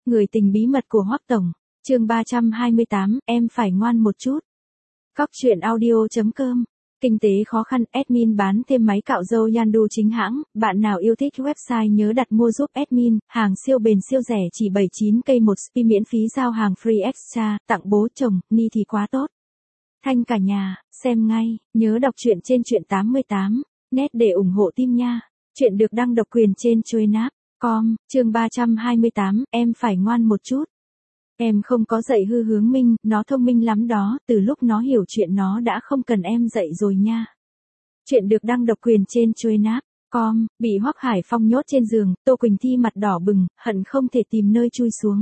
Người tình bí mật của Hoắc Tổng, chương 328, em phải ngoan một chút. Cóc truyện audio.com. Kinh tế khó khăn, admin bán thêm máy cạo râu Yandu chính hãng, bạn nào yêu thích website nhớ đặt mua giúp admin, hàng siêu bền siêu rẻ chỉ 79k một spi miễn phí giao hàng free extra, tặng bố chồng, ni thì quá tốt. Thanh cả nhà, xem ngay, nhớ đọc truyện trên truyện 88, net để ủng hộ team nha. Truyện được đăng độc quyền trên Choice.com, chương 328, em phải ngoan một chút. Em không có dạy hư hướng Minh, nó thông minh lắm đó, từ lúc nó hiểu chuyện nó đã không cần em dạy rồi nha. Chuyện được đăng độc quyền trên Choice.com, bị Hoắc Hải Phong nhốt trên giường, Tô Quỳnh Thi mặt đỏ bừng, hận không thể tìm nơi chui xuống.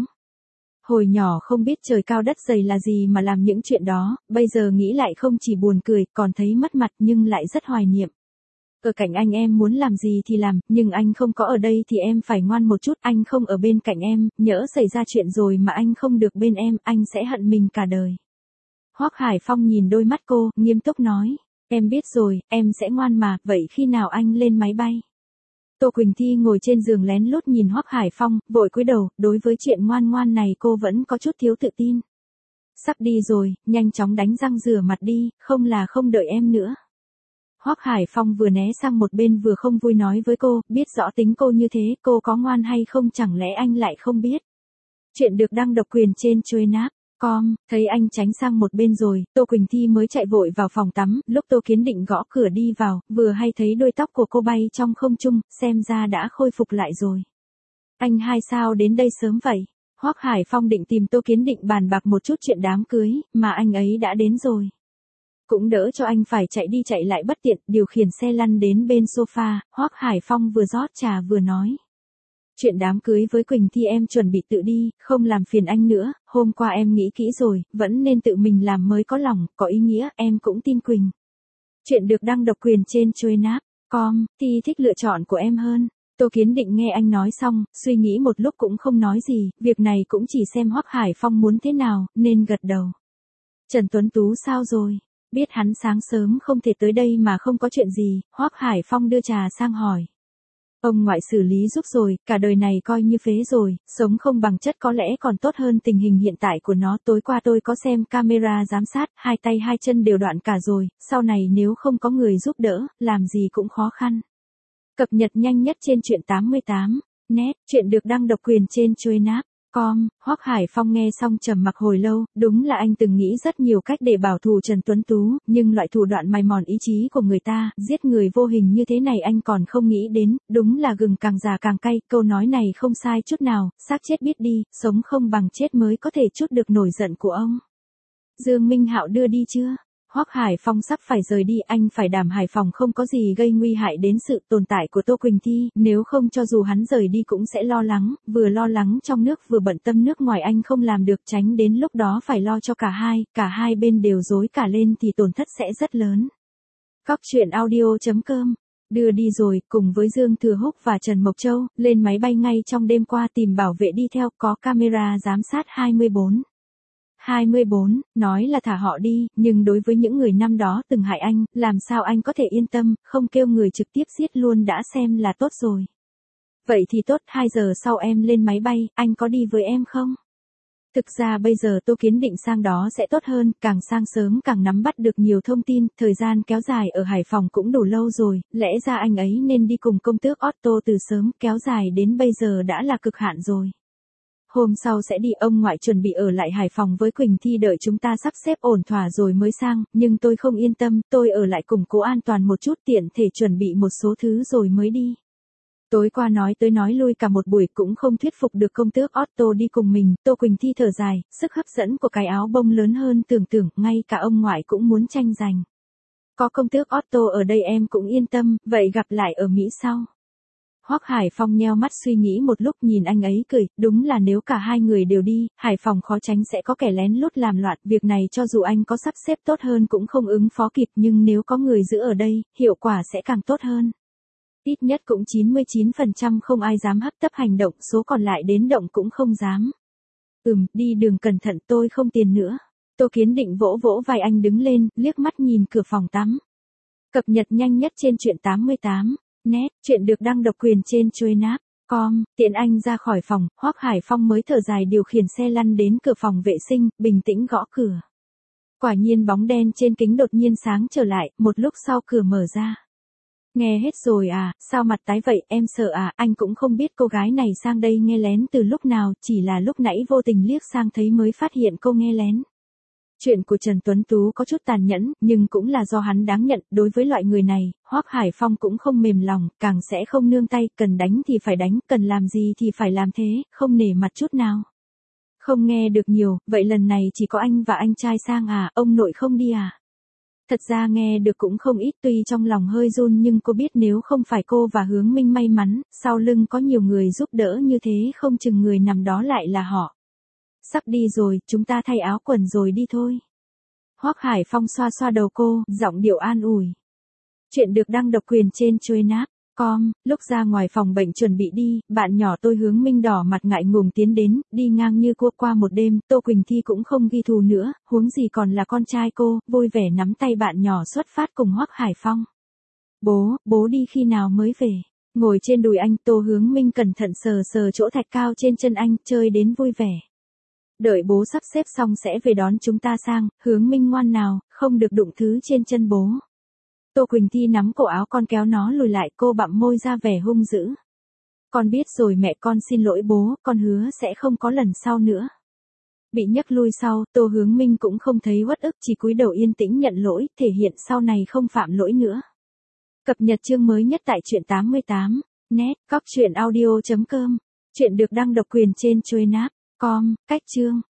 Hồi nhỏ không biết trời cao đất dày là gì mà làm những chuyện đó, bây giờ nghĩ lại không chỉ buồn cười, còn thấy mất mặt nhưng lại rất hoài niệm. Ở cạnh anh em muốn làm gì thì làm, nhưng anh không có ở đây thì em phải ngoan một chút, anh không ở bên cạnh em, nhỡ xảy ra chuyện rồi mà anh không được bên em, anh sẽ hận mình cả đời. Hoắc Hải Phong nhìn đôi mắt cô, nghiêm túc nói, em biết rồi, em sẽ ngoan mà, vậy khi nào anh lên máy bay? Tô Quỳnh Thi ngồi trên giường lén lút nhìn Hoắc Hải Phong, vội cúi đầu, đối với chuyện ngoan ngoan này cô vẫn có chút thiếu tự tin. Sắp đi rồi, nhanh chóng đánh răng rửa mặt đi, không là không đợi em nữa. Hoắc Hải Phong vừa né sang một bên vừa không vui nói với cô, biết rõ tính cô như thế, cô có ngoan hay không chẳng lẽ anh lại không biết. Chuyện được đăng độc quyền trên Choice.com, thấy anh tránh sang một bên rồi, Tô Quỳnh Thi mới chạy vội vào phòng tắm, lúc Tô Kiến định gõ cửa đi vào, vừa hay thấy đôi tóc của cô bay trong không trung, xem ra đã khôi phục lại rồi. Anh hai sao đến đây sớm vậy? Hoắc Hải Phong định tìm Tô Kiến định bàn bạc một chút chuyện đám cưới, mà anh ấy đã đến rồi. Cũng đỡ cho anh phải chạy đi chạy lại bất tiện, điều khiển xe lăn đến bên sofa, Hoắc Hải Phong vừa rót trà vừa nói. Chuyện đám cưới với Quỳnh Thi em chuẩn bị tự đi, không làm phiền anh nữa, hôm qua em nghĩ kỹ rồi, vẫn nên tự mình làm mới có lòng, có ý nghĩa, em cũng tin Quỳnh. Chuyện được đăng độc quyền trên Choice.com, Thi thích lựa chọn của em hơn. Tô Kiến Định nghe anh nói xong, suy nghĩ một lúc cũng không nói gì, việc này cũng chỉ xem Hoắc Hải Phong muốn thế nào, nên gật đầu. Trần Tuấn Tú sao rồi? Biết hắn sáng sớm không thể tới đây mà không có chuyện gì, Hoắc Hải Phong đưa trà sang hỏi. Ông ngoại xử lý giúp rồi, cả đời này coi như phế rồi, sống không bằng chất có lẽ còn tốt hơn tình hình hiện tại của nó. Tối qua tôi có xem camera giám sát, hai tay hai chân đều đoạn cả rồi, sau này nếu không có người giúp đỡ, làm gì cũng khó khăn. Cập nhật nhanh nhất trên truyện 88, net, chuyện được đăng độc quyền trên Choice.com. Hoắc Hải Phong nghe xong trầm mặc hồi lâu, đúng là anh từng nghĩ rất nhiều cách để bảo thù Trần Tuấn Tú, nhưng loại thủ đoạn mài mòn ý chí của người ta, giết người vô hình như thế này anh còn không nghĩ đến, đúng là gừng càng già càng cay, câu nói này không sai chút nào, xác chết biết đi, sống không bằng chết mới có thể trút được nổi giận của ông. Dương Minh Hạo đưa đi chưa? Hoắc Hải Phong sắp phải rời đi, anh phải đảm Hải Phòng không có gì gây nguy hại đến sự tồn tại của Tô Quỳnh Thi, nếu không cho dù hắn rời đi cũng sẽ lo lắng, vừa lo lắng trong nước vừa bận tâm nước ngoài anh không làm được, tránh đến lúc đó phải lo cho cả hai bên đều rối cả lên thì tổn thất sẽ rất lớn. Cóc truyện audio.com, đưa đi rồi, cùng với Dương Thừa Húc và Trần Mộc Châu, lên máy bay ngay trong đêm qua tìm bảo vệ đi theo, có camera giám sát 24. Nói là thả họ đi, nhưng đối với những người năm đó từng hại anh, làm sao anh có thể yên tâm, không kêu người trực tiếp giết luôn đã xem là tốt rồi. Vậy thì tốt, 2 giờ sau em lên máy bay, anh có đi với em không? Thực ra bây giờ Tô Kiến Định sang đó sẽ tốt hơn, càng sang sớm càng nắm bắt được nhiều thông tin, thời gian kéo dài ở Hải Phòng cũng đủ lâu rồi, lẽ ra anh ấy nên đi cùng công tước Otto từ sớm, kéo dài đến bây giờ đã là cực hạn rồi. Hôm sau sẽ đi, ông ngoại chuẩn bị ở lại Hải Phòng với Quỳnh Thi đợi chúng ta sắp xếp ổn thỏa rồi mới sang, nhưng tôi không yên tâm, tôi ở lại củng cố an toàn một chút tiện thể chuẩn bị một số thứ rồi mới đi. Tối qua nói tới nói lui cả một buổi cũng không thuyết phục được công tước Otto đi cùng mình, Tô Quỳnh Thi thở dài, sức hấp dẫn của cái áo bông lớn hơn tưởng tượng, ngay cả ông ngoại cũng muốn tranh giành. Có công tước Otto ở đây em cũng yên tâm, vậy gặp lại ở Mỹ sau. Hoắc Hải Phong nheo mắt suy nghĩ một lúc nhìn anh ấy cười, đúng là nếu cả hai người đều đi, Hải Phòng khó tránh sẽ có kẻ lén lút làm loạn, việc này cho dù anh có sắp xếp tốt hơn cũng không ứng phó kịp, nhưng nếu có người giữ ở đây, hiệu quả sẽ càng tốt hơn. Ít nhất cũng 99% không ai dám hấp tấp hành động, số còn lại đến động cũng không dám. Đi đường cẩn thận, tôi không tiền nữa. Tô Kiến Định vỗ vỗ vai anh đứng lên, liếc mắt nhìn cửa phòng tắm. Cập nhật nhanh nhất trên truyện 88. Net, chuyện được đăng độc quyền trên Choice. Tiễn anh ra khỏi phòng, Hoắc Hải Phong mới thở dài điều khiển xe lăn đến cửa phòng vệ sinh, bình tĩnh gõ cửa. Quả nhiên bóng đen trên kính đột nhiên sáng trở lại, một lúc sau cửa mở ra. Nghe hết rồi à, sao mặt tái vậy, em sợ à, anh cũng không biết cô gái này sang đây nghe lén từ lúc nào, chỉ là lúc nãy vô tình liếc sang thấy mới phát hiện cô nghe lén. Chuyện của Trần Tuấn Tú có chút tàn nhẫn, nhưng cũng là do hắn đáng nhận, đối với loại người này, Hoắc Hải Phong cũng không mềm lòng, càng sẽ không nương tay, cần đánh thì phải đánh, cần làm gì thì phải làm thế, không nể mặt chút nào. Không nghe được nhiều, vậy lần này chỉ có anh và anh trai sang à, ông nội không đi à? Thật ra nghe được cũng không ít, tuy trong lòng hơi run nhưng cô biết nếu không phải cô và Hướng Minh may mắn, sau lưng có nhiều người giúp đỡ như thế không chừng người nằm đó lại là họ. Sắp đi rồi, chúng ta thay áo quần rồi đi thôi. Hoắc Hải Phong xoa xoa đầu cô, giọng điệu an ủi. Chuyện được đăng độc quyền trên Chuyenap.com, lúc ra ngoài phòng bệnh chuẩn bị đi, bạn nhỏ tôi Hướng Minh đỏ mặt ngại ngùng tiến đến, đi ngang như cua qua một đêm, Tô Quỳnh Thi cũng không ghi thù nữa, huống gì còn là con trai cô, vui vẻ nắm tay bạn nhỏ xuất phát cùng Hoắc Hải Phong. Bố đi khi nào mới về? Ngồi trên đùi anh, Tô Hướng Minh cẩn thận sờ sờ chỗ thạch cao trên chân anh, chơi đến vui vẻ. Đợi bố sắp xếp xong sẽ về đón chúng ta sang, Hướng Minh ngoan nào, không được đụng thứ trên chân bố. Tô Quỳnh Thi nắm cổ áo con kéo nó lùi lại, cô bặm môi ra vẻ hung dữ. Con biết rồi mẹ, con xin lỗi bố, con hứa sẽ không có lần sau nữa. Bị nhấc lui sau, Tô Hướng Minh cũng không thấy uất ức, chỉ cúi đầu yên tĩnh nhận lỗi, thể hiện sau này không phạm lỗi nữa. Cập nhật chương mới nhất tại truyện 88net, cóc truyện audio.com. Chuyện được đăng độc quyền trên Chuyenap.com, cách chương.